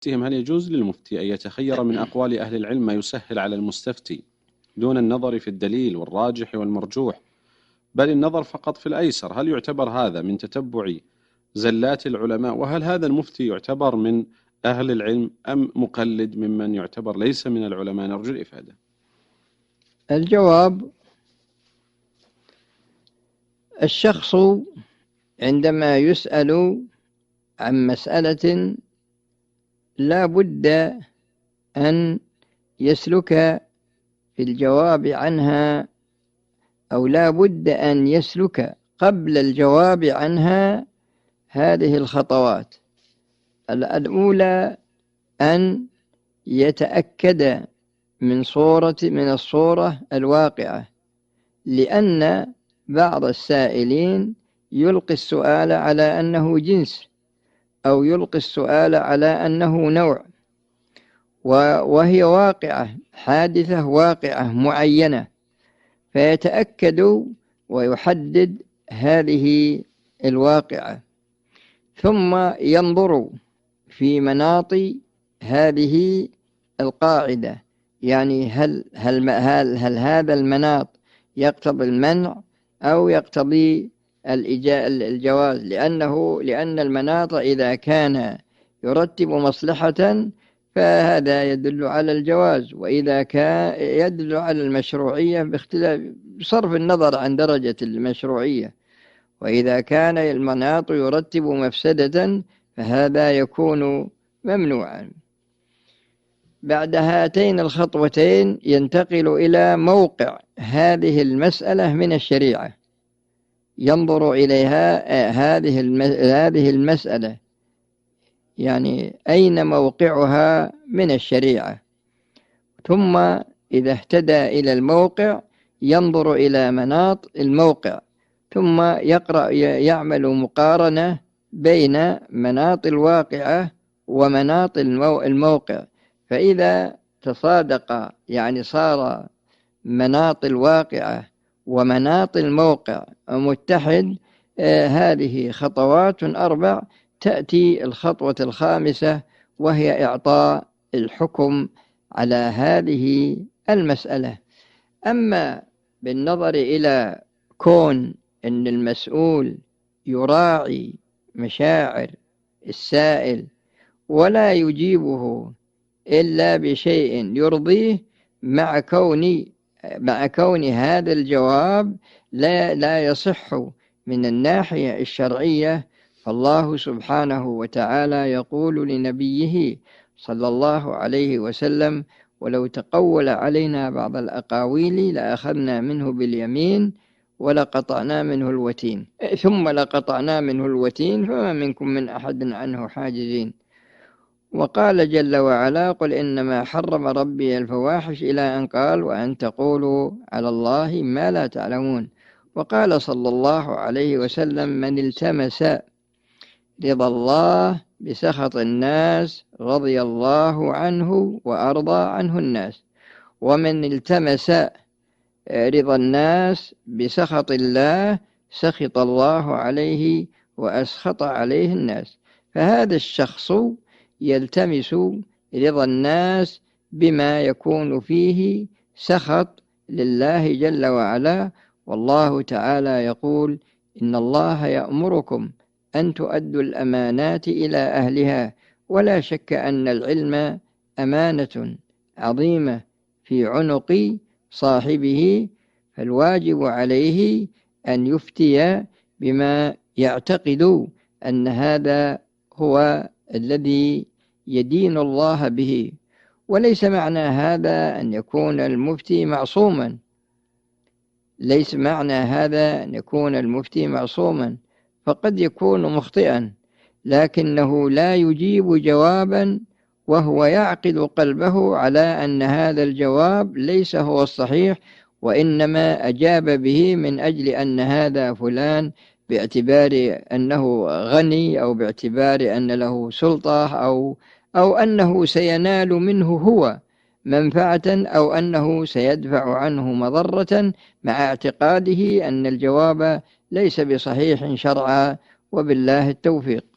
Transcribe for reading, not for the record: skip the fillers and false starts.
هل يجوز للمفتي أن يتخير من أقوال أهل العلم ما يسهل على المستفتي دون النظر في الدليل والراجح والمرجوح، بل النظر فقط في الأيسر؟ هل يعتبر هذا من تتبع زلات العلماء؟ وهل هذا المفتي يعتبر من أهل العلم أم مقلد ممن يعتبر ليس من العلماء؟ نرجو الإفادة. الجواب: الشخص عندما يسأل عن مسألة لا بد أن يسلك في الجواب عنها، أو لا بد أن يسلك قبل الجواب عنها هذه الخطوات. الأولى أن يتأكد من الصورة الواقعة، لأن بعض السائلين يلقي السؤال على أنه جنس، أو يلقي السؤال على أنه نوع، وهي واقعة حادثة واقعة معينة، فيتأكد ويحدد هذه الواقعة، ثم ينظر في مناط هذه القاعدة، يعني هل هذا المناط يقتضي المنع أو يقتضي الجواز، لأن المناط إذا كان يرتب مصلحة فهذا يدل على الجواز، وإذا كان يدل على المشروعية بصرف النظر عن درجة المشروعية، وإذا كان المناط يرتب مفسدة فهذا يكون ممنوعا. بعد هاتين الخطوتين ينتقل إلى موقع هذه المسألة من الشريعة، ينظر إليها هذه المسألة، يعني أين موقعها من الشريعة، ثم إذا اهتدى إلى الموقع ينظر إلى مناط الموقع، ثم يعمل مقارنة بين مناط الواقعة ومناط الموقع، فإذا تصادق، يعني صار مناط الواقعة ومناط الموقع متحد، هذه خطوات 4. تأتي الخطوة الخامسة، وهي إعطاء الحكم على هذه المسألة. أما بالنظر إلى كون أن المسؤول يراعي مشاعر السائل ولا يجيبه إلا بشيء يرضيه، مع كون هذا الجواب لا يصح من الناحية الشرعية، فالله سبحانه وتعالى يقول لنبيه صلى الله عليه وسلم: ولو تقول علينا بعض الأقاويل لأخذنا منه باليمين ولقطعنا منه الوتين، ثم لقطعنا منه الوتين فما منكم من أحد عنه حاجزين. وقال جل وعلا: قل إنما حرم ربي الفواحش، إلى أن قال: وأن تقولوا على الله ما لا تعلمون. وقال صلى الله عليه وسلم: من التمس رضا الله بسخط الناس رضي الله عنه وأرضى عنه الناس، ومن التمس رضا الناس بسخط الله سخط الله عليه وأسخط عليه الناس. فهذا الشخص يلتمس رضا الناس بما يكون فيه سخط لله جل وعلا، والله تعالى يقول: إن الله يأمركم أن تؤدوا الأمانات إلى أهلها. ولا شك أن العلم أمانة عظيمة في عنق صاحبه، فالواجب عليه أن يفتي بما يعتقد أن هذا هو الذي يدين الله به. وليس معنى هذا أن يكون المفتي معصوما، ليس معنى هذا أن يكون المفتي معصوما، فقد يكون مخطئا، لكنه لا يجيب جوابا وهو يعقد قلبه على أن هذا الجواب ليس هو الصحيح، وإنما أجاب به من أجل أن هذا فلان باعتبار أنه غني، أو باعتبار أن له سلطة، أو أنه سينال منه هو منفعة، أو أنه سيدفع عنه مضرة، مع اعتقاده أن الجواب ليس بصحيح شرعا، وبالله التوفيق.